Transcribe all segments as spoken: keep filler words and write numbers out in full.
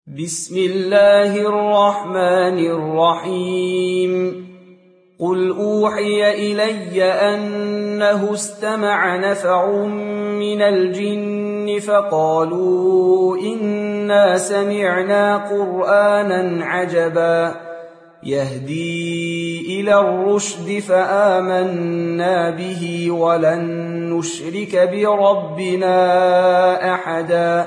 بسم الله الرحمن الرحيم قل أوحي إلي أنه استمع نفر من الجن فقالوا إنا سمعنا قرآنا عجبا يهدي إلى الرشد فآمنا به ولن نشرك بربنا أحدا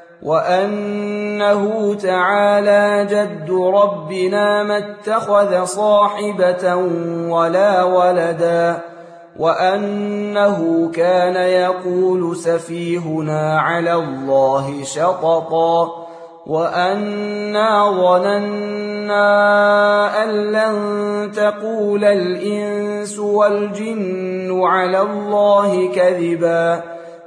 وأنه تعالى جد ربنا ما اتخذ صاحبة ولا ولدا وأنه كان يقول سفيهنا على الله شططا وأنا ظننا أن لن تقول الإنس والجن على الله كذبا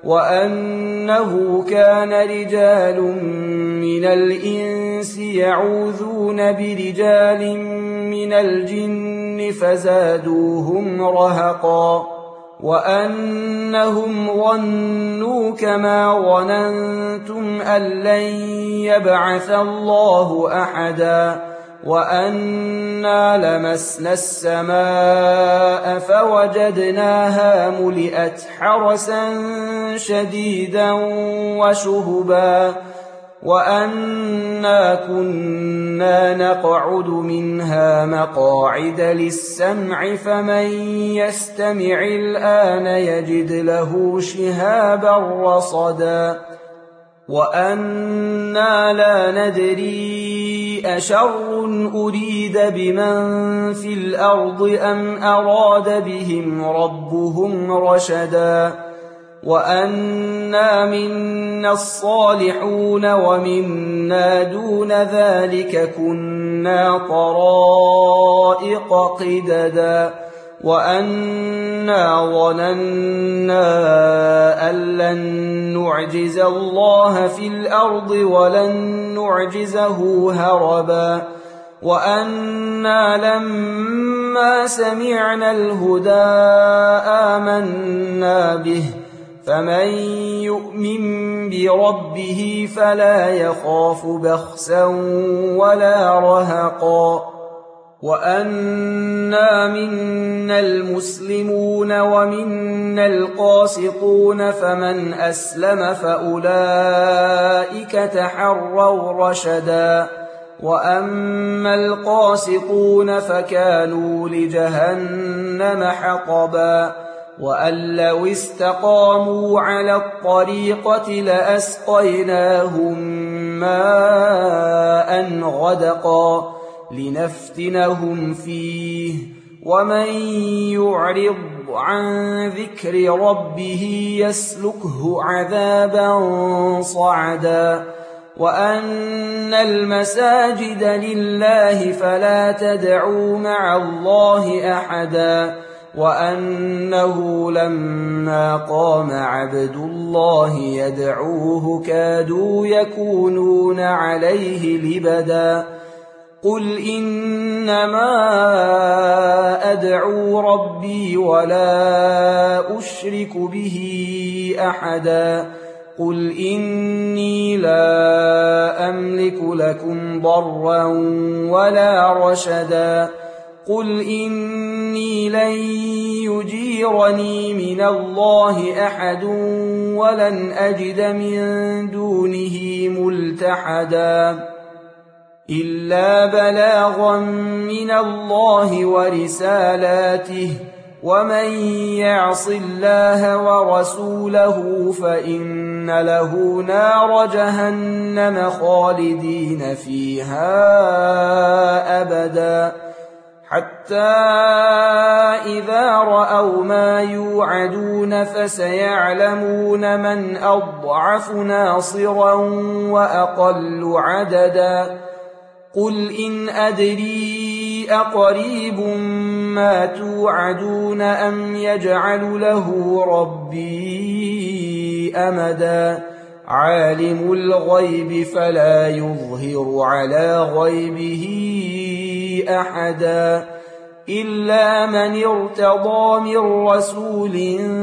وأنه كان رجال من الإنس يعوذون برجال من الجن فزادوهم رهقا وأنهم ظنوا كما ظننتم أن لن يبعث الله أحدا وأنا لمسنا السماء فوجدناها ملئت حرسا شديدا وشهبا وأنا كنا نقعد منها مقاعد للسمع فمن يستمع الآن يجد له شهابا رصدا وأنا لا ندري أشر أريد بمن في الأرض أم أراد بهم ربهم رشدا وأنا منا الصالحون ومنا دون ذلك كنا طرائق قددا وأنا ظننا أن لن نعجز الله في الأرض ولن نعجزه هربا وأنا لما سمعنا الهدى آمنا به فمن يؤمن بربه فلا يخاف بخسا ولا رهقا وأنا منا المسلمون ومنا القاسطون فمن أسلم فأولئك تحروا رشدا وأما القاسطون فكانوا لجهنم حطبا وأن لو استقاموا على الطريقة لأسقيناهم ماء غدقا لنفتنهم فيه ومن يعرض عن ذكر ربه يسلكه عذابا صعدا وأن المساجد لله فلا تدعوا مع الله أحدا وأنه لما قام عبد الله يدعوه كادوا يكونون عليه لبدا قل إنما أدعو ربي ولا أشرك به أحدا قل إني لا أملك لكم ضرا ولا رشدا قل إني لن يجيرني من الله أحد ولن أجد من دونه ملتحدا إلا بلاغا من الله ورسالاته ومن يعص الله ورسوله فإن له نار جهنم خالدين فيها أبدا حتى إذا رأوا ما يوعدون فسيعلمون من أضعف ناصرا وأقل عددا قل إن أدري أقريب ما توعدون أم يجعل له ربي أمدا عالم الغيب فلا يظهر على غيبه أحدا إلا من ارتضى من رسول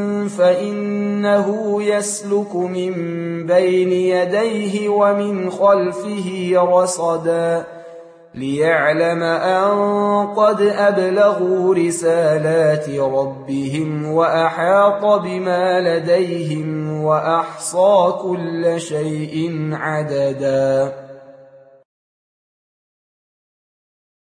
فإنه يسلك من بين يديه ومن خلفه رصدا ليعلم أن قد أبلغوا رسالات ربهم وأحاط بما لديهم وأحصى كل شيء عددا.